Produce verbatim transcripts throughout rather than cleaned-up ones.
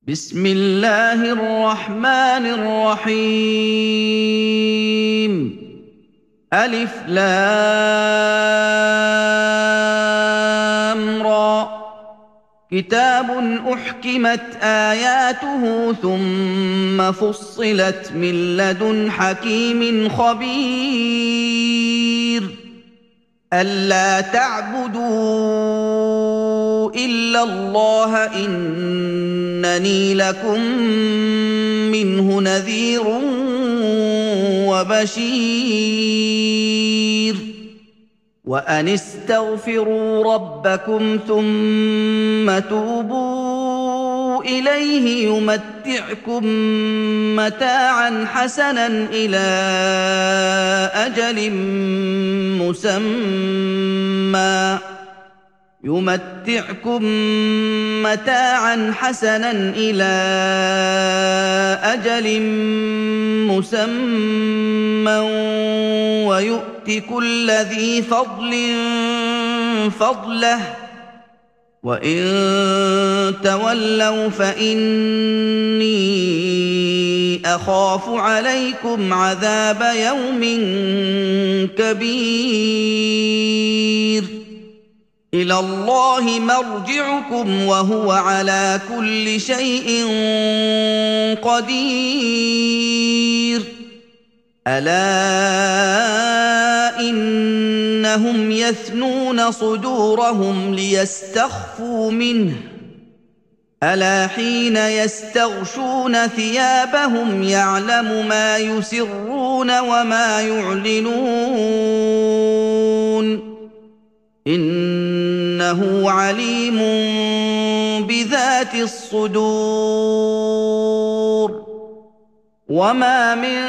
بسم الله الرحمن الرحيم. ألف لام را. كتاب أحكمت آياته ثم فصلت من لدن حكيم خبير. ألا تعبدوا إلا الله إنني لكم منه نذير وبشير. وأن استغفروا ربكم ثم توبوا إليه يمتعكم متاعا حسنا إلى أجل مسمى يمتعكم متاعا حسنا إلى أجل مسمى ويؤت كل ذي فضل فضله وإن تولوا فإني أخاف عليكم عذاب يوم كبير. إلى الله مرجعكم وهو على كل شيء قدير. ألا إنهم يثنون صدورهم ليستخفوا منه ألا حين يستغشون ثيابهم يعلم ما يسرون وما يعلنون إنه عليم بذات الصدور. وما من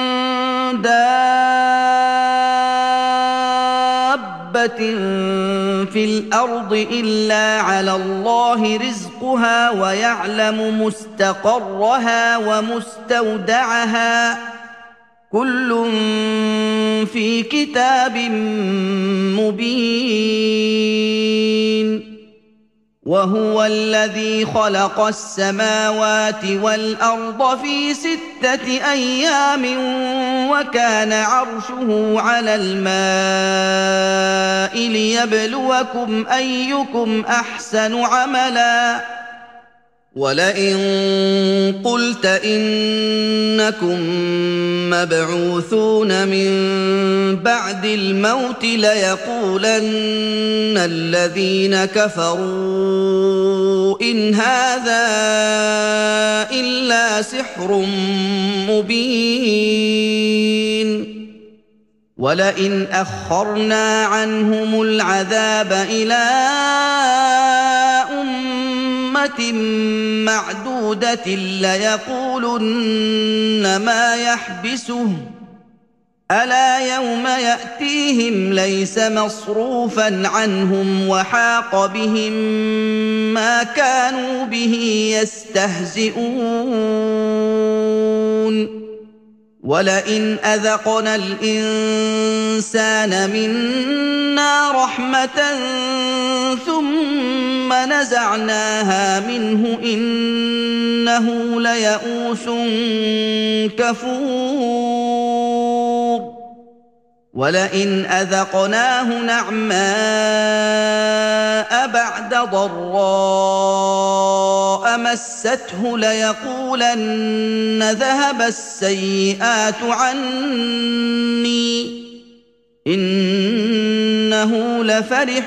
دابة في الأرض إلا على الله رزقها ويعلم مستقرها ومستودعها كل في كتاب مبين. وهو الذي خلق السماوات والأرض في ستة أيام وكان عرشه على الماء ليبلوكم أيكم أحسن عملا. ولئن قلت إنكم مبعوثون من بعد الموت ليقولن الذين كفروا إن هذا إلا سحر مبين. ولئن أخرنا عنهم العذاب إلى معدودة ليقولن ما يحبسه ألا يوم يأتيهم ليس مصروفا عنهم وحاق بهم ما كانوا به يستهزئون. ولئن أذقنا الإنسان منا رحمة ثم نزعناها منه إنه ليئوس كفور. ولئن أذقناه نعماء بعد ضراء مسته ليقولن ذهب السيئات عني إنه لفرح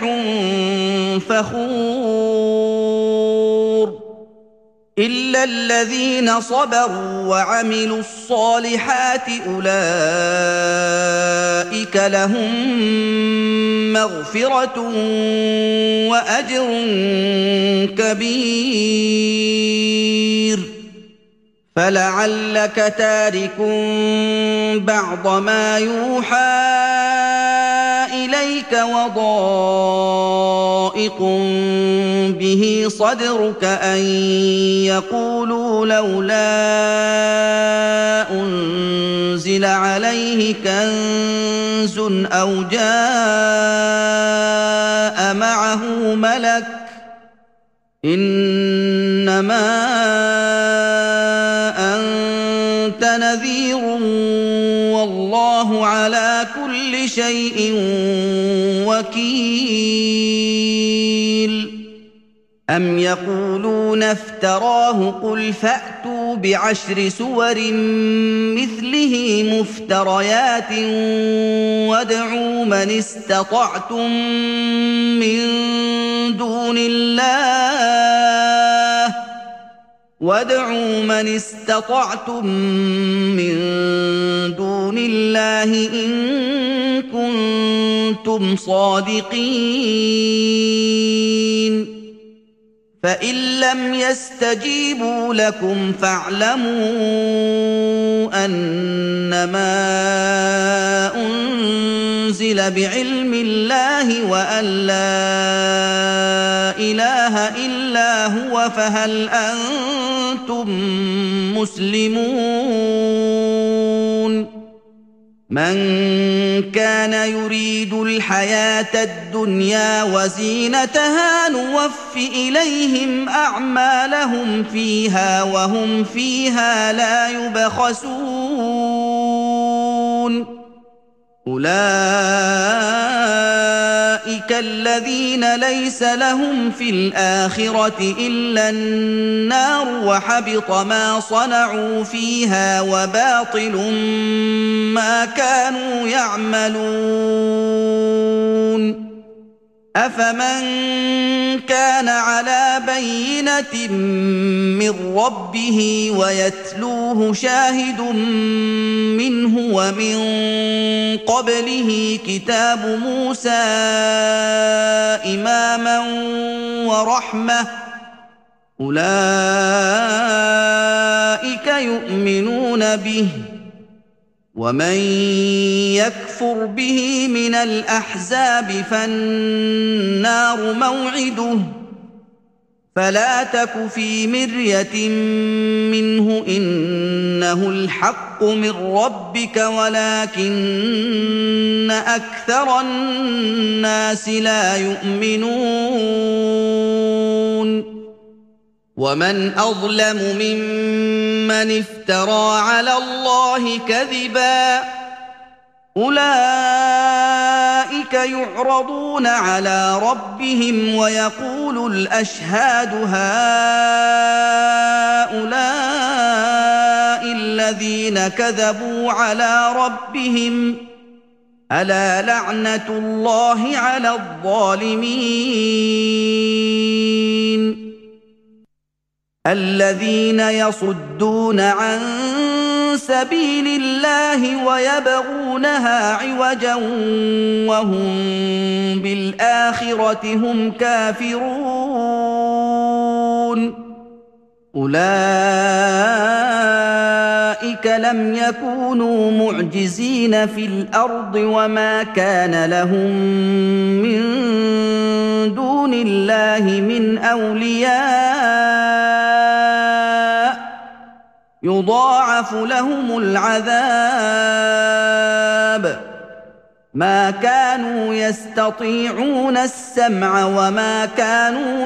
فخور. إلا الذين صبروا وعملوا الصالحات أولئك لهم مغفرة وأجر كبير. فلعلك تارك بعض ما يوحى إليك وضائق به صدرك أن يقولوا لولا أنزل عليه كنز أو جاء معه ملك إنما إنما أنت نذير والله على كل شيء وكيل أم يقولون افتراه قل فأتوا بعشر سور مثله مفتريات وادعوا من استطعتم من دون الله وادعوا من استطعتم من دون الله إن كنتم صادقين فإن لم يستجيبوا لكم فاعلموا أنما أنزل بعلم الله وأن لا إله إلا هو فهل أنتم مسلمون من كان يريد الحياة الدنيا وزينتها نوف إليهم أعمالهم فيها وهم فيها لا يبخسون أولئك الذين ليس لهم في الآخرة إلا النار وحبط ما صنعوا فيها وباطل ما كانوا يعملون أفمن كان على بينة من ربه ويتلوه شاهد منه ومن قبله كتاب موسى إماما ورحمة أولئك يؤمنون به ومن يكفر به من الأحزاب فالنار موعده فلا تك في مرية منه إنه الحق من ربك ولكن أكثر الناس لا يؤمنون ومن أظلم ممن افترى على الله كذبا أولئك يعرضون على ربهم ويقول الأشهاد هؤلاء الذين كذبوا على ربهم ألا لعنة الله على الظالمين الذين يصدون عن سبيل الله ويبغونها عوجا وهم بالآخرة هم كافرون أولئك لم يكونوا معجزين في الأرض وما كان لهم من دون الله من أولياء يضاعف لهم العذاب ما كانوا يستطيعون السمع وما كانوا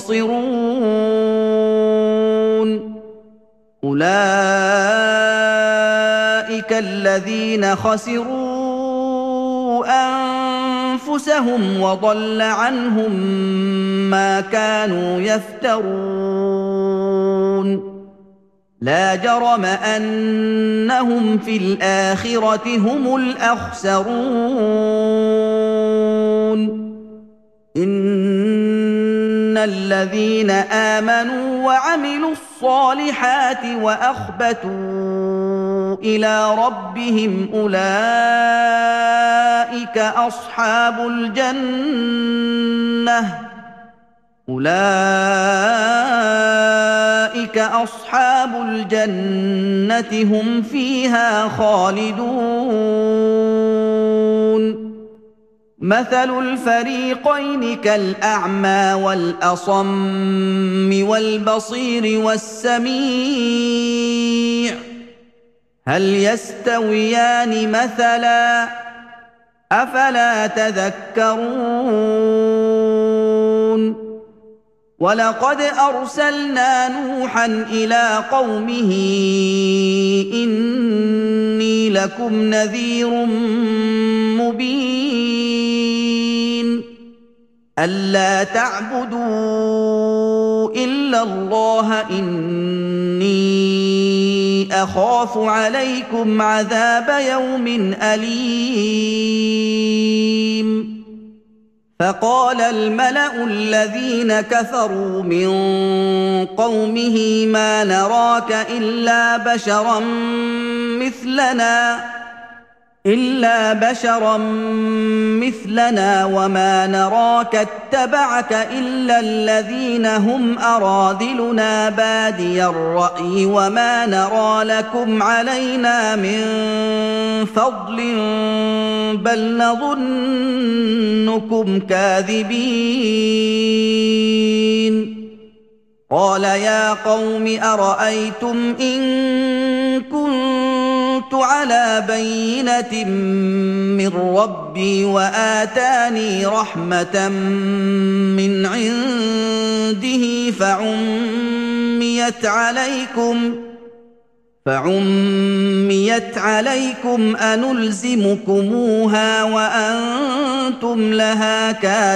يبصرون أولئك الذين خسروا أنفسهم وضل عنهم ما كانوا يفترون لا جرم أنهم في الآخرة هم الأخسرون إن الذين آمنوا وعملوا الصالحات وأخبتوا إلى ربهم أولئك أصحاب الجنة أولئك أصحاب الجنة هم فيها خالدون مثل الفريقين كالأعمى والأصم والبصير والسميع هل يستويان مثلا أفلا تذكرون وَلَقَدْ أَرْسَلْنَا نُوحًا إِلَىٰ قَوْمِهِ إِنِّي لَكُمْ نَذِيرٌ مُّبِينٌ أَلَّا تَعْبُدُوا إِلَّا اللَّهَ إِنِّي أَخَافُ عَلَيْكُمْ عَذَابَ يَوْمٍ أَلِيمٍ فَقَالَ الْمَلَأُ الَّذِينَ كَفَرُوا مِن قَوْمِهِ مَا نَرَاكَ إِلَّا بَشَرًا مِّثْلَنَا إِلَّا بَشَرًا مِّثْلَنَا وَمَا نَرَاكَ اتَّبَعَكَ إِلَّا الَّذِينَ هُمْ أَرَاذِلُنَا بَادِيَ الرَّأْيِ وَمَا نَرَىٰ لَكُمْ عَلَيْنَا مِن فَضْلٍ بَلْ نَظُنُّكُمْ كَاذِبِينَ قَالَ يَا قَوْمِ أَرَأَيْتُمْ إِن كُنتُ عَلَىٰ بَيِّنَةٍ مِّن رَّبِّي وَآتَانِي رَحْمَةً مِّنْ عِندِهِ فَعُمِّيَتْ عَلَيْكُمْ فَعُمِّيَتْ عَلَيْكُمْ أَنُلْزِمُكُمُوهَا وَأَنتُمْ لَهَا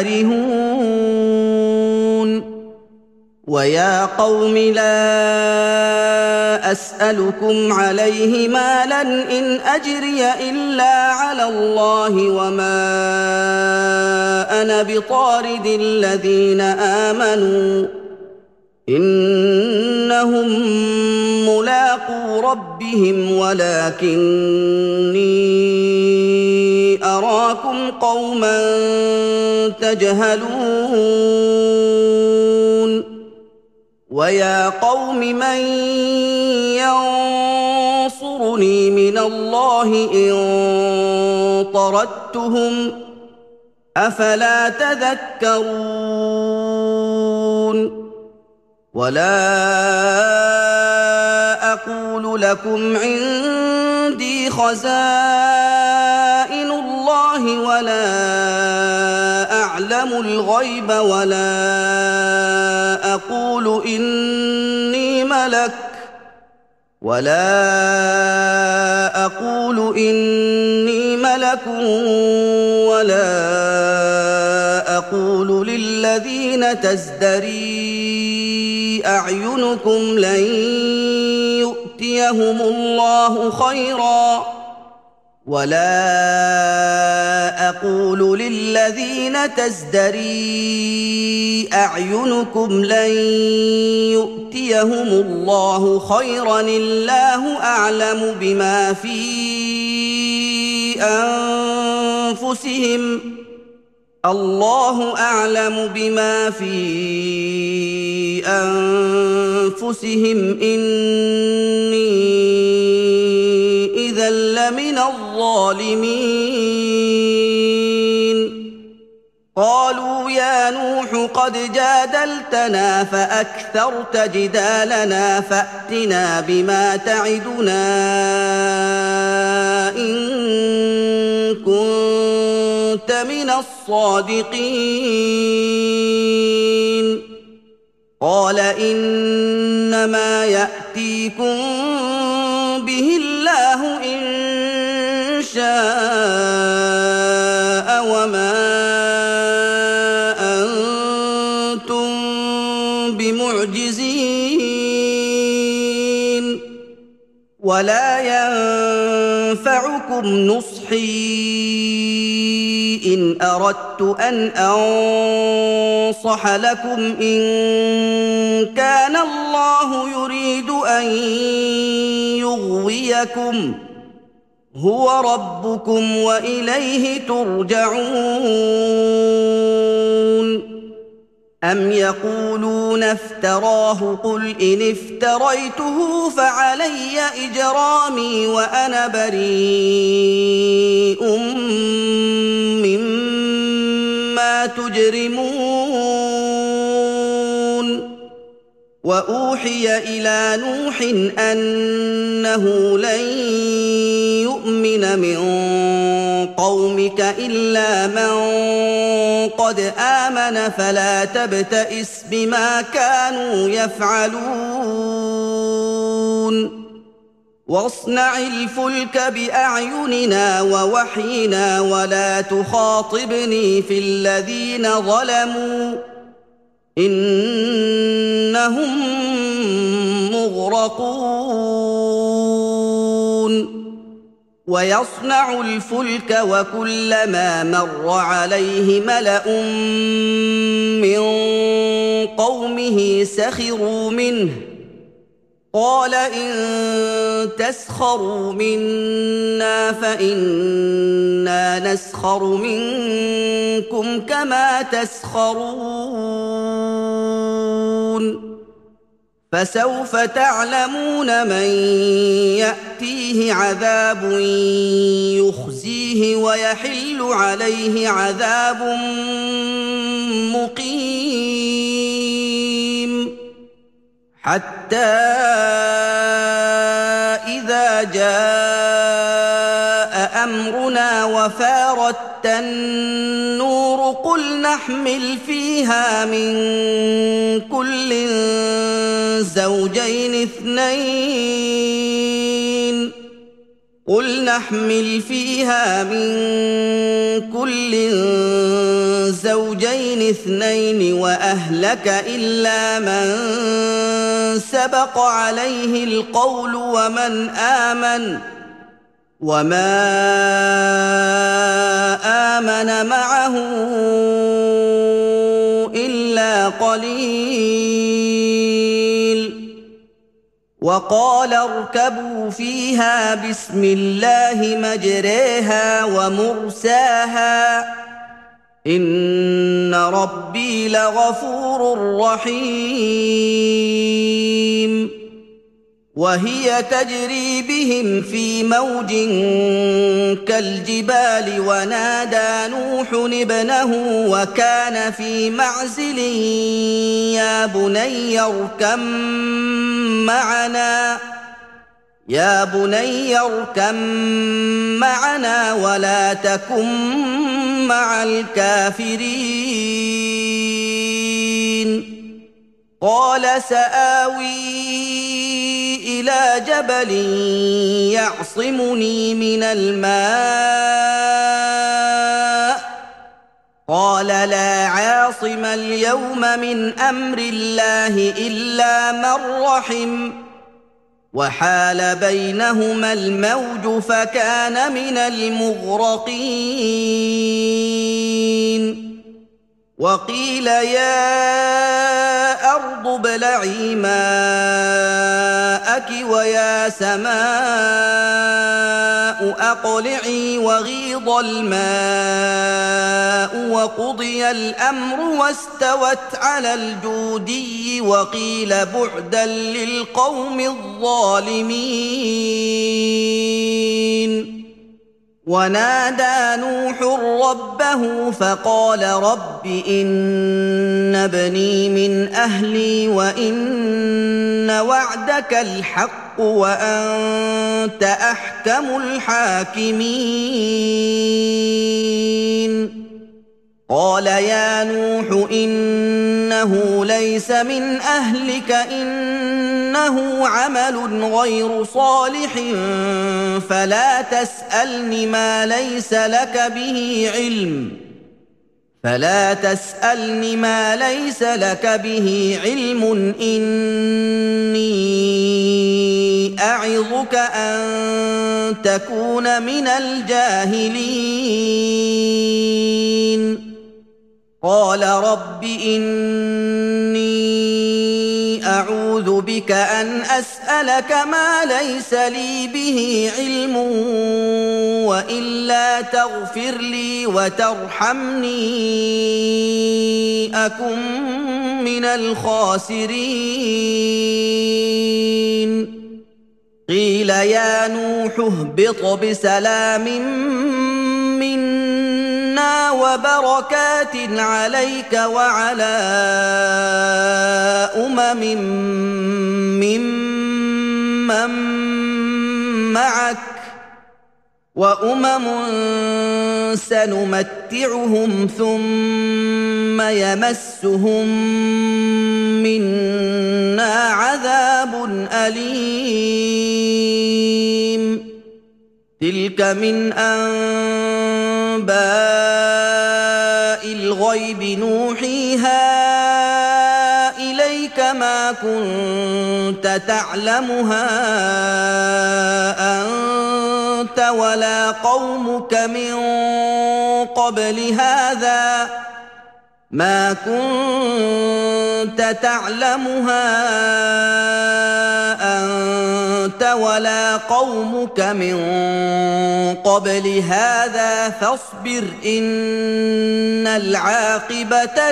كَارِهُونَ وَيَا قَوْمِ لَا أَسْأَلُكُمْ عَلَيْهِ مَالًا إِنْ أَجْرِيَ إِلَّا عَلَى اللَّهِ وَمَا أَنَا بِطَارِدِ الَّذِينَ آمَنُوا إِنَّهُم مُّلَاقُو رَبِّهِمْ وَلَٰكِنِّي أَرَاكُمْ قَوْمًا تَجْهَلُونَ وَيَا قَوْمِ مَن يَنصُرُنِي مِنَ اللَّهِ إِن طَرَدتُّهُمْ ۚ أَفَلَا تَذَكَّرُونَ وَلَا أَقُولُ لَكُمْ عِندِي خَزَائِنُ اللَّهِ وَلَا أَعْلَمُ الْغَيْبَ وَلَا أَقُولُ إِنِّي مَلَكٌ وَلَا أَقُولُ إِنِّي مَلَكٌ وَلَا أَقُولُ لِلَّذِينَ تَزْدَرِي أَعْيُنُكُمْ لَن يُؤْتِيَهُمُ اللَّهُ خَيْرًا وَلَا أَقُولُ لِلَّذِينَ تَزْدَرِي أَعْيُنُكُمْ لَن يُؤْتِيَهُمُ اللَّهُ خَيْرًا اللَّهُ أَعْلَمُ بِمَا فِي أَنفُسِهِمْ اللَّهُ أَعْلَمُ بِمَا فِي أَنفُسِهِمْ إِنِّي إِذًا لَّمِنَ الظَّالِمِينَ قَالُوا يَا نُوحُ قَدْ جَادَلْتَنَا فَأَكْثَرْتَ جِدَالَنَا فَأْتِنَا بِمَا تَعِدُنَا إِن كُنتَ مِنَ الصَّادِقِينَ قَالَ إِنَّمَا يَأْتِيكُم بِهِ اللَّهُ إِن شَاءَ وَمَا أَنتُم بِمُعْجِزِينَ وَلَا يَنفَعُكُمْ نُصْحِي إِنْ أَرَدتُّ أَنْ أَنصَحَ لَكُمْ إِن كَانَ اللَّهُ يُرِيدُ أَن يُغْوِيَكُمْ هُوَ رَبُّكُمْ وَإِلَيْهِ تُرْجَعُونَ أَمْ يَقُولُونَ افْتَرَاهُ قُلْ إِنِ افْتَرَيْتُهُ فَعَلَيَّ إِجْرَامِي وَأَنَا بَرِيءٌ مِّمَّا تُجْرِمُونَ وأوحي إلى نوح أنه لن يؤمن من قومك إلا من قد آمن فلا تبتئس بما كانوا يفعلون واصنع الفلك بأعيننا ووحينا ولا تخاطبني في الذين ظلموا إنهم مغرقون ويصنع الفلك وكلما مر عليه ملأ من قومه سخروا منه قال إن تسخروا منا فإنا نسخر منكم كما تسخرون فسوف تعلمون من يأتيه عذاب يخزيه ويحل عليه عذاب مقيم حتى إذا جاء أمرنا وفارت النور قل نحمل فيها من كل زوجين اثنين قل نحمل فيها من كل زوجين اثنين وأهلك إلا من سبق عليه القول ومن آمن وما آمن معه إلا قليل وقال اركبوا فيها بسم الله مجريها ومرساها إن ربي لغفور رحيم وهي تجري بهم في موج كالجبال ونادى نوح ابنه وكان في معزل يا بني اركب معنا يا بني اركب معنا ولا تكن مع الكافرين قال سآوي إلى جبل يعصمني من الماء قال لا عاصم اليوم من أمر الله إلا من رحم وحال بينهما الموج فكان من المغرقين وقيل يا أرض ابلعي ماءك ويا سماء أقلعي وغيض الماء وقضي الأمر واستوت على الجودي وقيل بعدا للقوم الظالمين ونادى نوح ربه فقال رب إن ابني من أهلي وإن وعدك الحق وأنت أحكم الحاكمين قال يا نوح إنه ليس من أهلك إنه عمل غير صالح فلا تسألني ما ليس لك به علم فلا تسألني ما ليس لك به علم إني أعظك أن تكون من الجاهلين قال رب إني أعوذ بك أن أسألك ما ليس لي به علم وإلا تغفر لي وترحمني أكن من الخاسرين قيل يا نوح اهبط بسلام منا منا وبركات عليك وعلى أمم ممن معك وأمم سنمتعهم ثم يمسهم منا عذاب أليم تلك من أنباء الغيب نوحيها إليك ما كنت تعلمها أنت ولا قومك من قبل هذا ما كنت تعلمها أنت ولا قومك من قبل هذا فاصبر إن العاقبة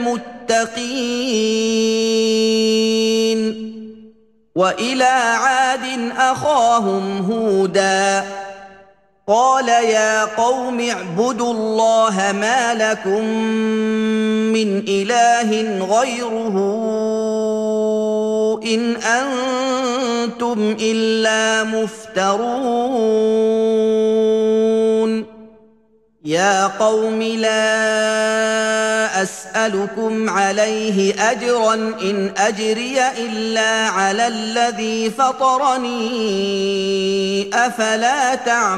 للمتقين وإلى عاد أخاهم هودا قال يا قوم اعبدوا الله ما لكم من إله غيره إن أنتم إلا مفترون يا قوم لا أسألكم عليه أجرا إن أجري إلا على الذي فطرني أفلا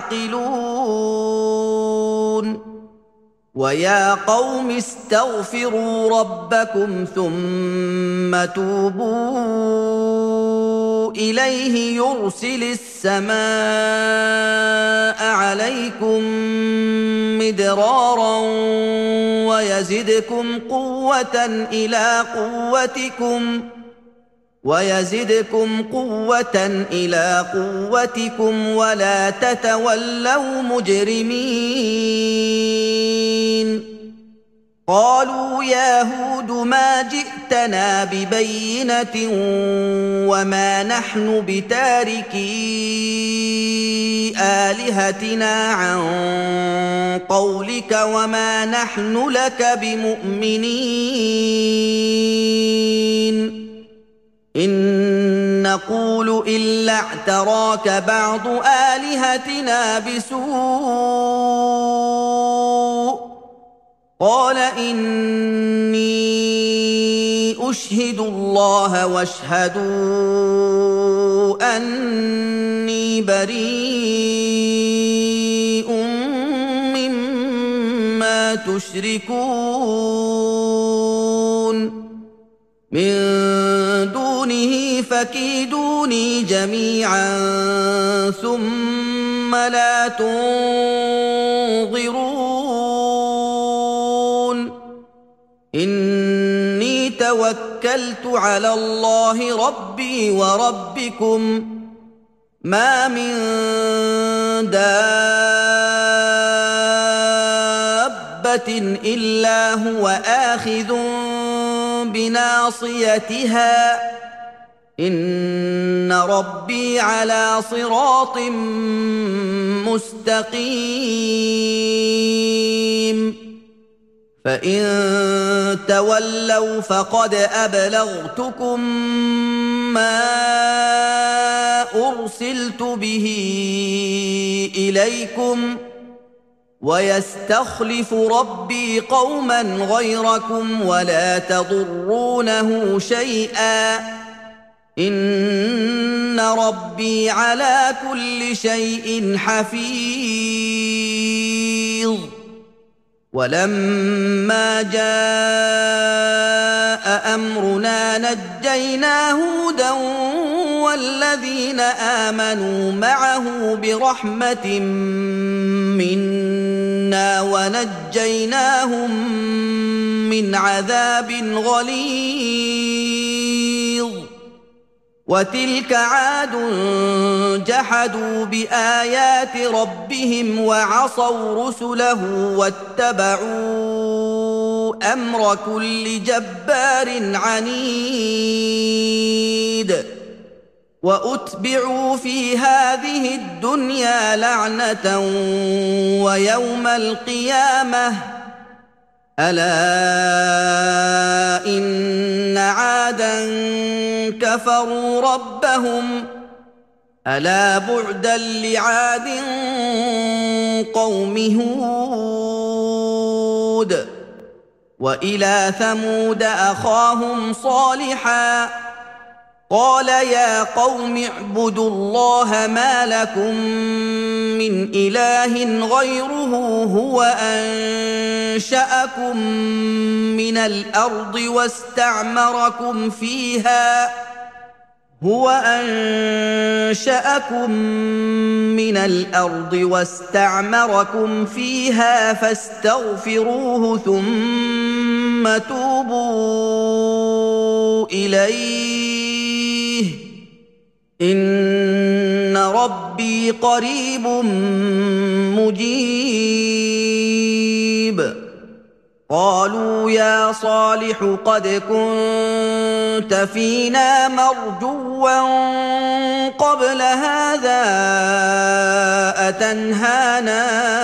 تعقلون ويا قوم استغفروا ربكم ثم توبوا إليه يرسل السماء عليكم مدرارا ويزدكم قوة إلى قوتكم ويزدكم قوة إلى قوتكم ولا تتولوا مجرمين قالوا يا هود ما جئتنا ببينة وما نحن بتاركي آلهتنا عن قولك وما نحن لك بمؤمنين إن نقول إلا اعتراك بعض آلهتنا بسوء قال إني أشهد الله واشهدوا أني بريء مما تشركون من دونه فكيدوني جميعا ثم لا تنظرون إني توكلت على الله ربي وربكم ما من دابة إلا هو آخذ بناصيتها إن ربي على صراط مستقيم فإن تولوا فقد أبلغتكم ما أرسلت به إليكم ويستخلف ربي قوما غيركم ولا تضرونه شيئا إن ربي على كل شيء حفيظ ولما جاء أمرنا نجينا هودا والذين آمنوا معه برحمة منا ونجيناهم من عذاب غليظ وتلك عاد جحدوا بآيات ربهم وعصوا رسله واتبعوا أمر كل جبار عنيد وأتبعوا في هذه الدنيا لعنة ويوم القيامة ألا إن عادا كفروا ربهم ألا بعدا لعاد قوم هود وإلى ثمود أخاهم صالحا قال يا قوم اعبدوا الله ما لكم من إله غيره هو أنشأكم من الأرض واستعمركم فيها هو أنشأكم من الأرض واستعمركم فيها فاستغفروه ثم توبوا إليه إن ربي قريب مجيب قالوا يا صالح قد كنت فينا مرجوا قبل هذا أتنهانا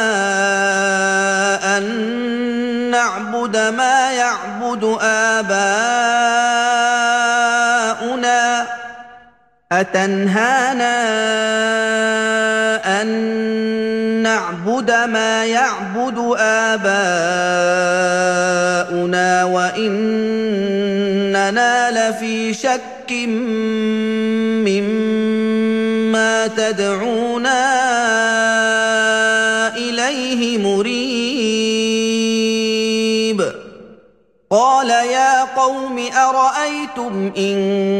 أن نعبد ما يعبد آباؤنا أتنهانا أن نعبد ما يعبد آباؤنا وإننا لفي شك مما تدعونا إليه مريب قال يا قوم أرأيتم إن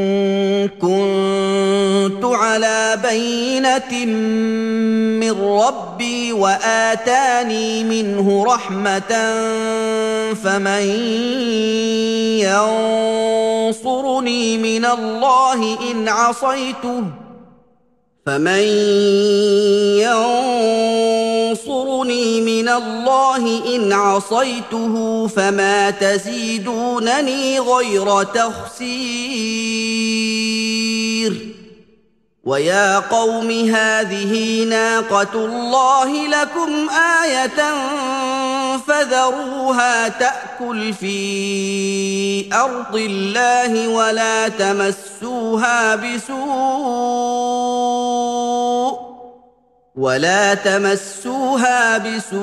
كنت على بينة من ربي وآتاني منه رحمة فمن ينصرني من الله إن عصيته فمن ينصرني من الله إن عصيته فما تزيدونني غير تخسير ويا قوم هذه ناقة الله لكم آية فذروها تأكل في أرض الله ولا تمسوها بسوء ولا تمسوها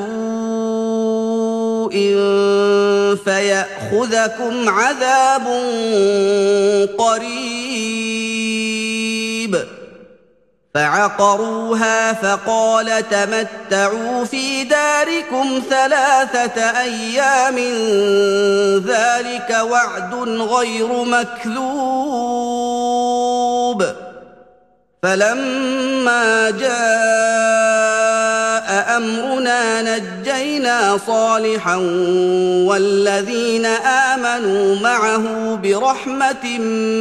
بسوء فيأخذكم عذاب قريب فعقروها فقال تمتعوا في داركم ثلاثة أيام ذلك وعد غير مكذوب فلما جاء أمرنا نجينا صالحا والذين آمنوا معه برحمة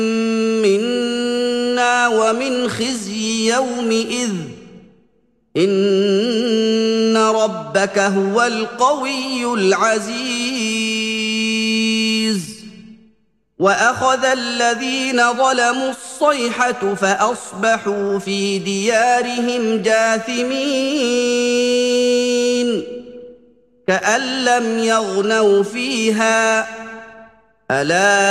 منا ومن خزي يومئذ إن ربك هو القوي العزيز وأخذ الذين ظلموا الصيحة فأصبحوا في ديارهم جاثمين كأن لم يغنوا فيها ألا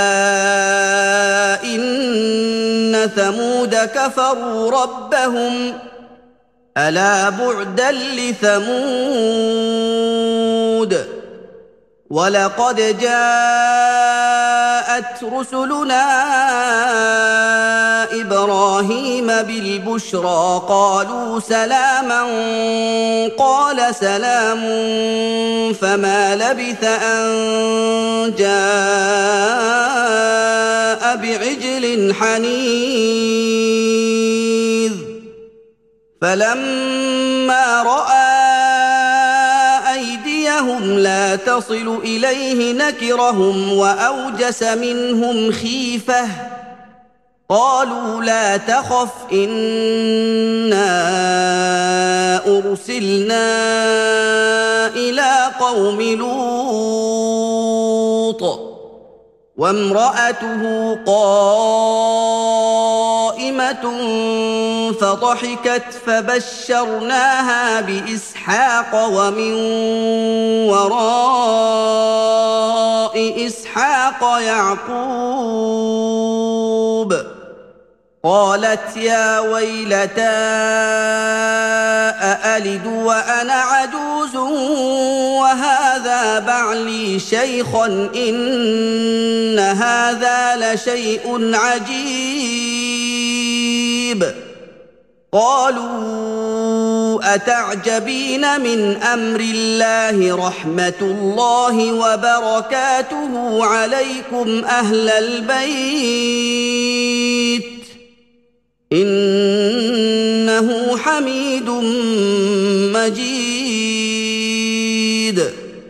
إن ثمود كفروا ربهم ألا بعدا لثمود ولقد جاءت رسلنا إبراهيم بالبشرى قالوا سلاما قال سلام فما لبث أن جاء بعجل حنيذ فلما رأى أيديهم لا تصل إليه نكرهم وأوجس منهم خيفة قالوا لا تخف إنا أرسلنا إلى قوم لوط وامرأته قائمة قائمة فضحكت فبشرناها بإسحاق ومن وراء إسحاق يعقوب قالت يا ويلتى أألد وأنا عجوز وهذا بعلي شيخا إن هذا لشيء عجيب قالوا أتعجبين من أمر الله رحمة الله وبركاته عليكم أهل البيت إنه حميد مجيد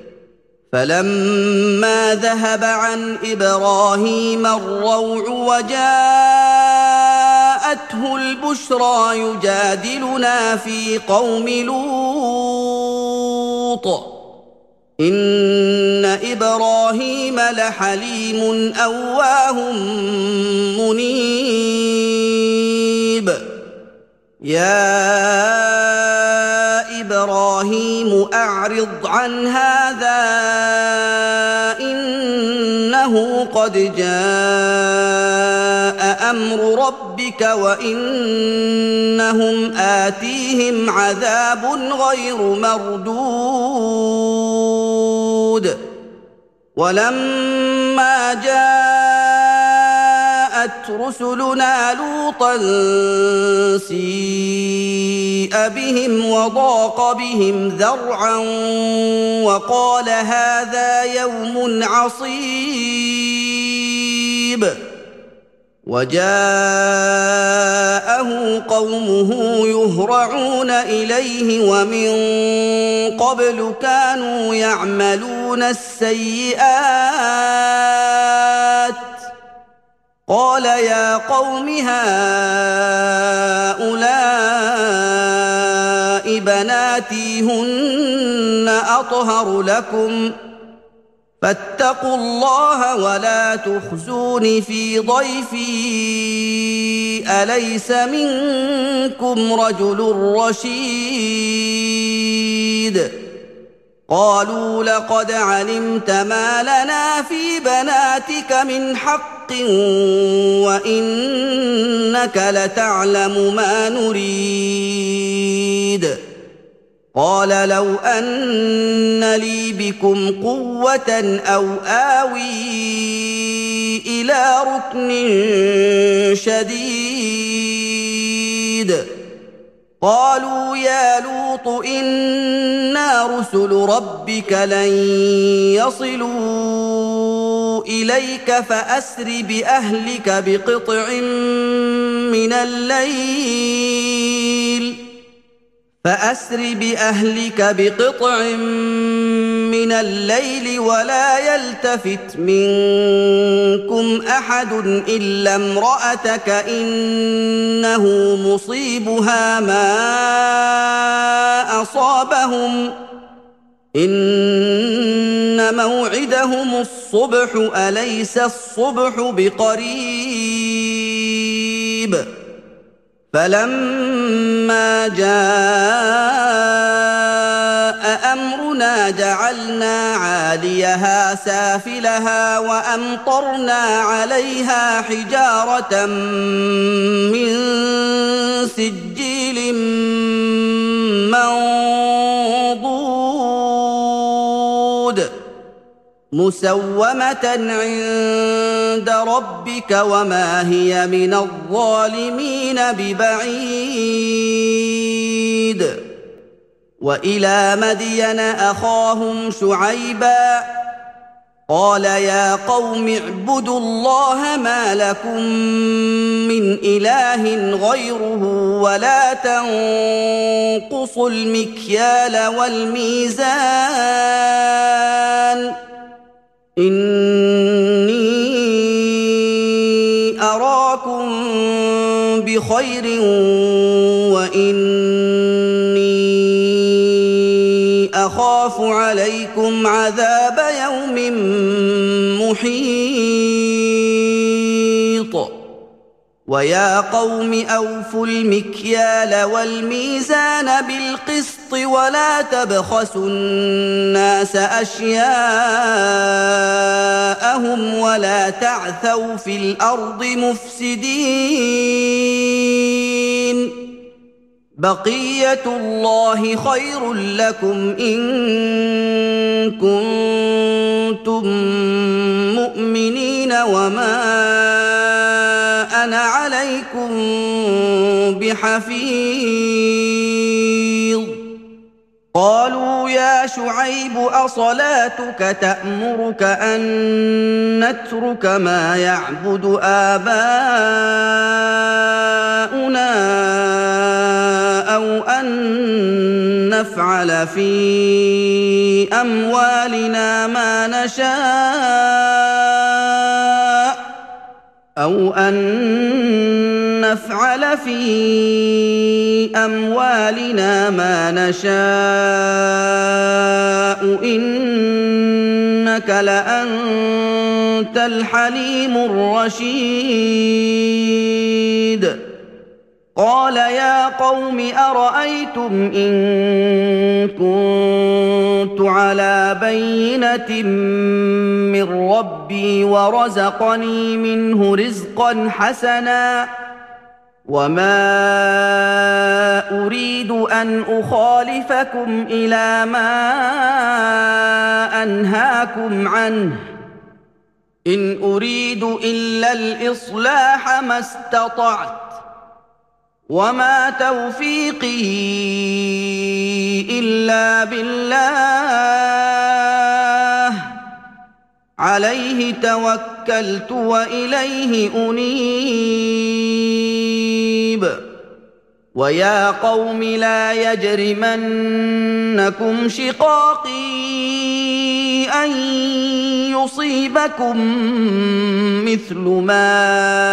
فلما ذهب عن إبراهيم الروع وجاءته البشرى يجادلنا في قوم لوط إن إبراهيم لحليم أواه منيب يا إبراهيم أعرض عن هذا إنه قد جاء أمر ربك وإنهم آتيهم عذاب غير مردود ولما جاءت رسلنا لوطا سيء بهم وضاق بهم ذرعا وقال هذا يوم عصيب وجاءه قومه يهرعون إليه ومن قبل كانوا يعملون السيئات قال يا قوم هؤلاء بناتي هن أطهر لكم فاتقوا الله ولا تخزون في ضيفي أليس منكم رجل رشيد قالوا لقد علمت ما لنا في بناتك من حق وإنك لتعلم ما نريد قال لو أن لي بكم قوة أو آوي إلى ركن شديد قالوا يا لوط إنا رسل ربك لن يصلوا إليك فأسر بأهلك بقطع من الليل فأسر بأهلك بقطع من الليل ولا يلتفت منكم أحد إلا امرأتك إنه مصيبها ما أصابهم إن موعدهم الصبح أليس الصبح بقريب فلما جاء أمرنا جعلنا عاليها سافلها وأمطرنا عليها حجارة من سجيل منضود مسومة عند ربك وما هي من الظالمين ببعيد وإلى مدين أخاهم شعيبا قال يا قوم اعبدوا الله ما لكم من إله غيره ولا تنقصوا المكيال والميزان إني أراكم بخير وإني أخاف عليكم عذاب يوم محيط ويا قوم أوفوا المكيال والميزان بالقسط ولا تبخسوا الناس أشياءهم ولا تعثوا في الأرض مفسدين بقية الله خير لكم إن كنتم مؤمنين وما أنا عليكم بحفيظ قالوا يا شعيب أصلاتك تأمرك أن نترك ما يعبد آباؤنا أو أن نفعل في أموالنا ما نشاء أو أن نفعل في أموالنا ما نشاء إنك لأنت الحليم الرشيد قال يا قوم أرأيتم إن كنت على بينة من ربي ورزقني منه رزقا حسنا وما أريد أن أخالفكم إلى ما أنهاكم عنه إن أريد إلا الإصلاح ما استطعت وما توفيقي إلا بالله عليه توكلت وإليه أنيب ويا قوم لا يجرمنكم شقاقي أن يصيبكم مثل ما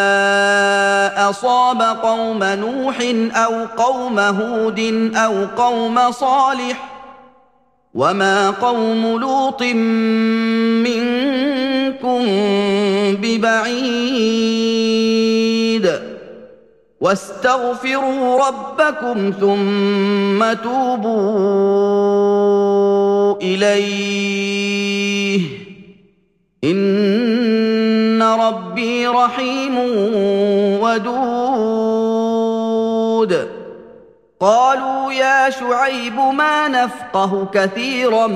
أصاب قوم نوح أو قوم هود أو قوم صالح وما قوم لوط منكم ببعيد واستغفروا ربكم ثم توبوا إليه إن ربي رحيم ودود قالوا يا شعيب ما نفقه كثيرا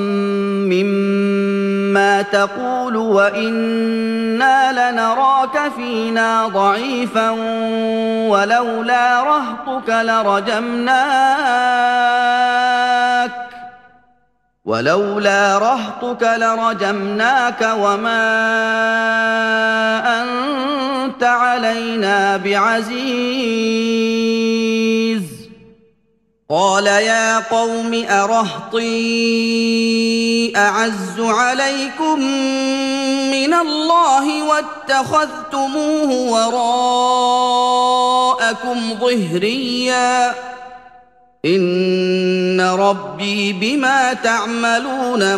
مما تقول وإنا لنراك فينا ضعيفا ولولا رهطك لرجمناك ولولا رهطك لرجمناك وما أنت علينا بعزيز قال يا قوم أرهطي أعز عليكم من الله واتخذتموه وراءكم ظهريا إن ربي بما تعملون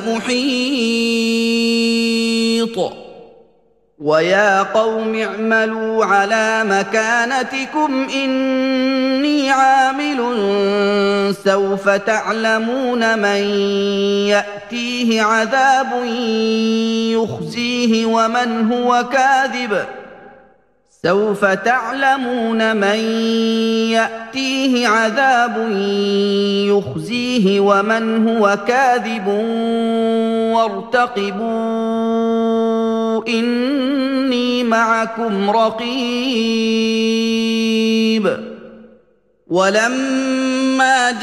محيط ويا قوم اعملوا على مكانتكم إني عامل سوف تعلمون من يأتيه عذاب يخزيه ومن هو كاذب سوف تعلمون من يأتيه عذاب يخزيه ومن هو كاذب وارتقبوا إني معكم رقيب ولما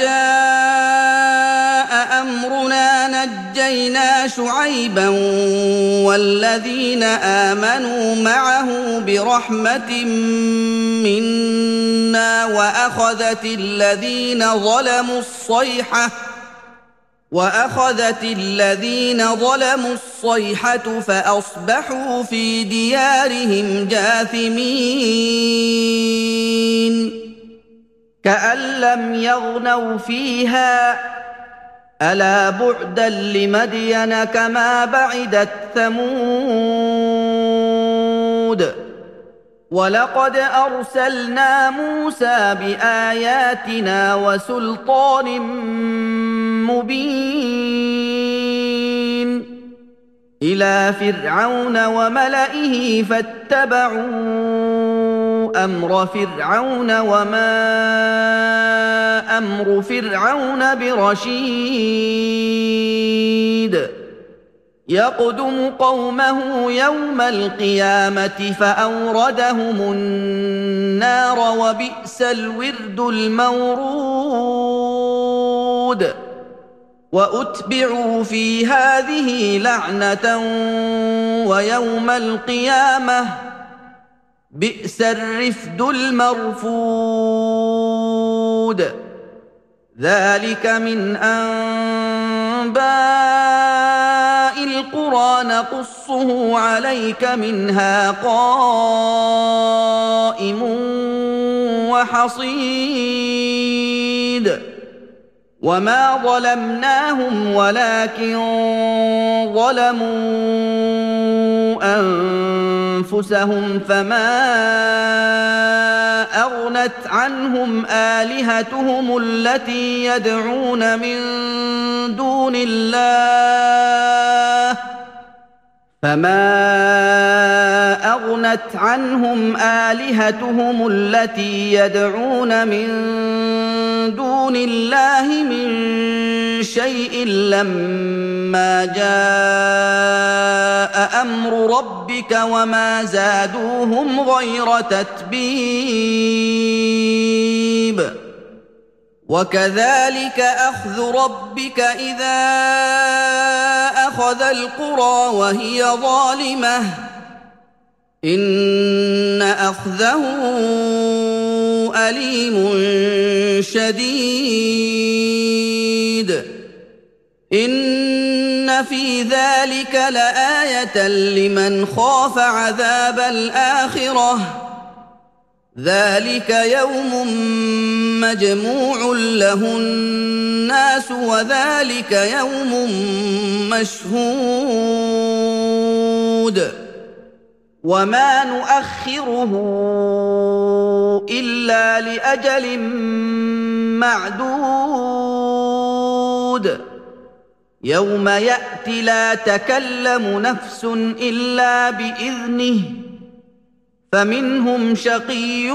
جاء أمرنا نجينا شعيبا والذين آمنوا معه برحمة منا وأخذت الذين ظلموا الصيحة وأخذت الذين ظلموا الصيحة فأصبحوا في ديارهم جاثمين كأن لم يغنوا فيها ألا بعدا لمدين كما بعدت ثمود وَلَقَدْ أَرْسَلْنَا مُوسَىٰ بِآيَاتِنَا وَسُلْطَانٍ مُّبِينٍ إِلَىٰ فِرْعَوْنَ وَمَلَئِهِ فَاتَّبَعُوا أَمْرَ فِرْعَوْنَ وَمَا أَمْرُ فِرْعَوْنَ بِرَشِيدٍ يَقْدُمُ قَوْمَهُ يَوْمَ الْقِيَامَةِ فَأَوْرَدَهُمُ النَّارَ ۖ وَبِئْسَ الْوِرْدُ الْمَوْرُودُ وَأُتْبِعُوا فِي هَٰذِهِ لَعْنَةً وَيَوْمَ الْقِيَامَةِ ۚ بِئْسَ الرِّفْدُ الْمَرْفُودُ ذَٰلِكَ مِنْ أَنبَاءِ الْقُرَىٰ نَقُصُّهُ عَلَيْكَ ۖ مِنْهَا قَائِمٌ وَحَصِيدٌ وَمَا ظَلَمْنَاهُمْ وَلَٰكِن ظَلَمُوا أَنفُسَهُمْ فَمَا أَغْنَتْ عَنْهُمْ آلِهَتُهُمُ الَّتِي يَدْعُونَ مِن دُونِ اللَّهِ فَمَا أَغْنَتْ عَنْهُمْ آلِهَتُهُمُ الَّتِي يَدْعُونَ مِن دُونِ اللَّهِ مِن شَيْءٍ لَّمَّا جَاءَ أَمْرُ رَبِّكَ وَمَا زَادُوهُمْ غَيْرَ تَتْبِيبٍ وَكَذَٰلِكَ أَخْذُ رَبِّكَ إِذَا أَخَذَ الْقُرَىٰ وَهِيَ ظَالِمَةٌ ۚ إِنَّ أَخْذَهُ أَلِيمٌ شَدِيدٌ إِنَّ فِي ذَٰلِكَ لَآيَةً لِّمَنْ خَافَ عَذَابَ الْآخِرَةِ ۚ ذَٰلِكَ يَوْمٌ مَّجْمُوعٌ لَّهُ النَّاسُ وَذَٰلِكَ يَوْمٌ مَّشْهُودٌ وَمَا نُؤَخِّرُهُ إِلَّا لِأَجَلٍ مَّعْدُودٍ يَوْمَ يَأْتِ لَا تَكَلَّمُ نَفْسٌ إِلَّا بِإِذْنِهِ فَمِنْهُمْ شَقِيٌّ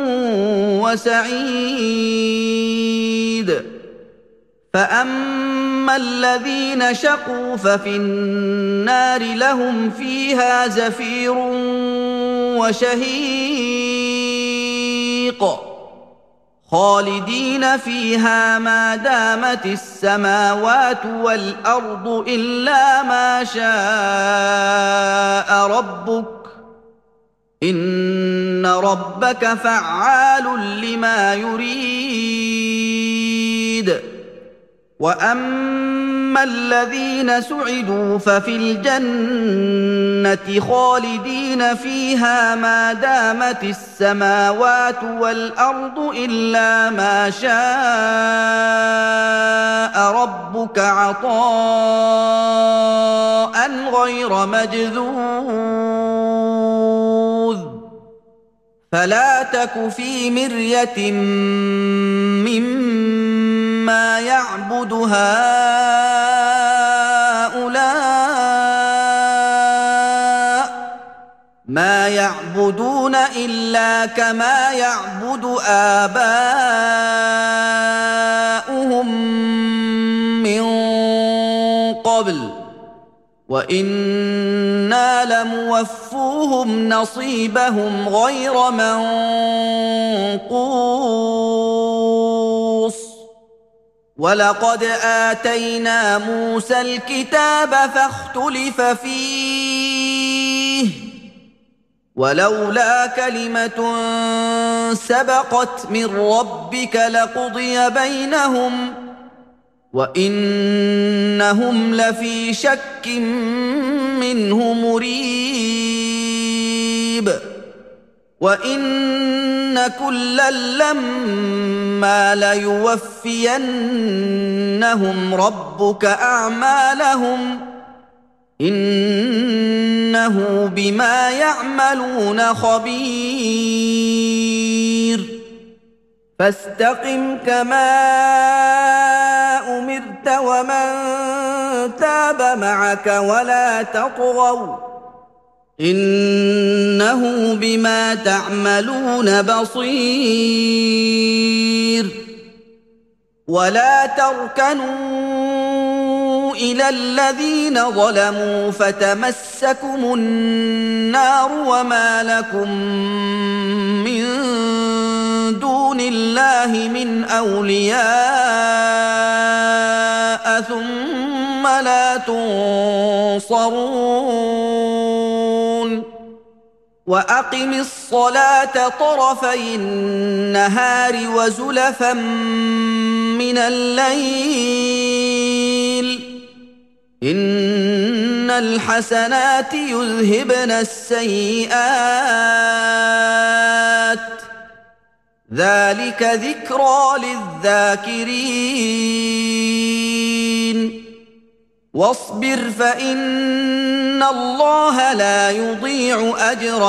وَسَعِيدٌ فَأَمَّا الَّذِينَ شَقُوا فَفِي النَّارِ لَهُمْ فِيهَا زَفِيرٌ وَشَهِيقٌ خَالِدِينَ فِيهَا مَا دَامَتِ السَّمَاوَاتُ وَالْأَرْضُ إِلَّا مَا شَاءَ رَبُّكَ ۚ إِنَّ رَبَّكَ فَعَّالٌ لِّمَا يُرِيدُ وَأَمَّا الَّذِينَ سُعِدُوا فَفِي الْجَنَّةِ خَالِدِينَ فِيهَا مَا دَامَتِ السَّمَاوَاتُ وَالْأَرْضُ إِلَّا مَا شَاءَ رَبُّكَ عَطَاءً غَيْرَ مَجْذُوذٍ فَلَا تَكُ فِي مِرْيَةٍ مِّمَّا يَعْبُدُ هَٰؤُلَاءِ ۚ مَا يَعْبُدُونَ إِلَّا كَمَا يَعْبُدُ آبَاؤُهُم مِّن قَبْلُ ۚ وَإِنَّا لَمُوَفُّوهُمْ نَصِيبَهُمْ غَيْرَ مَنقُوصٍ وَلَقَدْ آتَيْنَا مُوسَى الْكِتَابَ فَاخْتُلِفَ فِيهِ ۚ وَلَوْلَا كَلِمَةٌ سَبَقَتْ مِن رَّبِّكَ لَقُضِيَ بَيْنَهُمْ ۚ وَإِنَّهُمْ لَفِي شَكٍّ مِّنْهُ مُرِيبٍ وَإِنَّ كُلًّا لَّمَّا لَيُوَفِّيَنَّهُمْ رَبُّكَ أَعْمَالَهُمْ إنه بما يعملون خبير فاستقم كما أمرت ومن تاب معك ولا تطغوا إنه بما تعملون بصير ولا تركنوا إلى الذين ظلموا فتمسكم النار وما لكم من دون الله من أولياء ثم لا تنصرون وأقم الصلاة طرفي النهار وزلفا من الليل إن الحسنات يذهبن السيئات ذلك ذكرى للذاكرين واصبر فإن الله لا يضيع أجر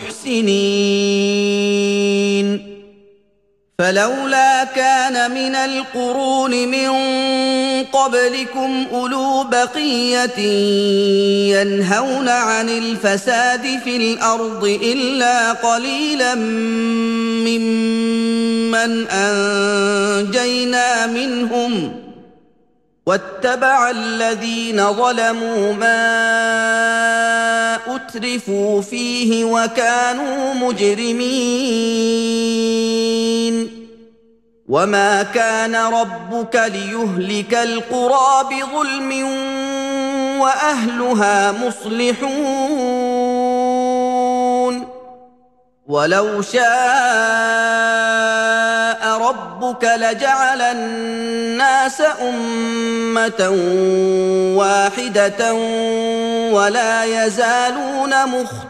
المحسنين فلولا كان من القرون من قبلكم أولو بقية ينهون عن الفساد في الأرض إلا قليلا ممن أنجينا منهم واتبع الذين ظلموا ما أترفوا فيه وكانوا مجرمين وما كان ربك ليهلك القرى بظلم وأهلها مصلحون ولو شاء ربك لجعل الناس أمة واحدة ولا يزالون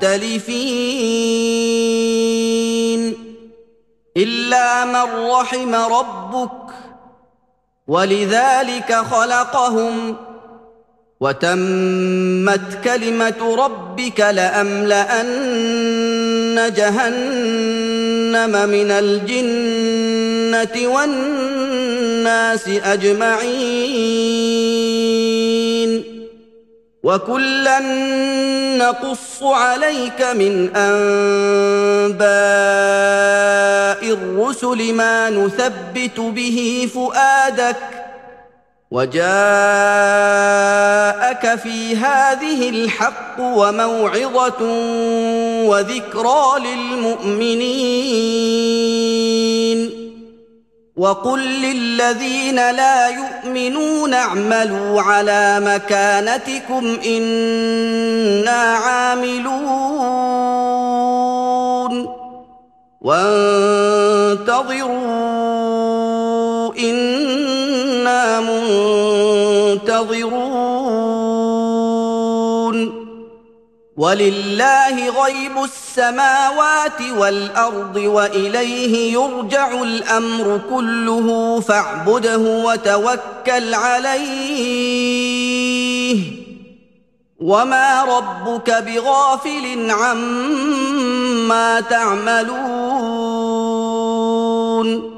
مختلفين إلا من رحم ربك ولذلك خلقهم وتمت كلمة ربك لأملأن جهنم من الجنة والناس أجمعين وكلا نقص عليك من أنباء الرسل ما نثبت به فؤادك وجاءك في هذه الحق وموعظة وذكرى للمؤمنين وقل للذين لا يؤمنون اعملوا على مكانتكم إنا عاملون وانتظروا إنا منتظرون ولله غيب السماوات والأرض وإليه يرجع الأمر كله فاعبده وتوكل عليه وما ربك بغافل عما تعملون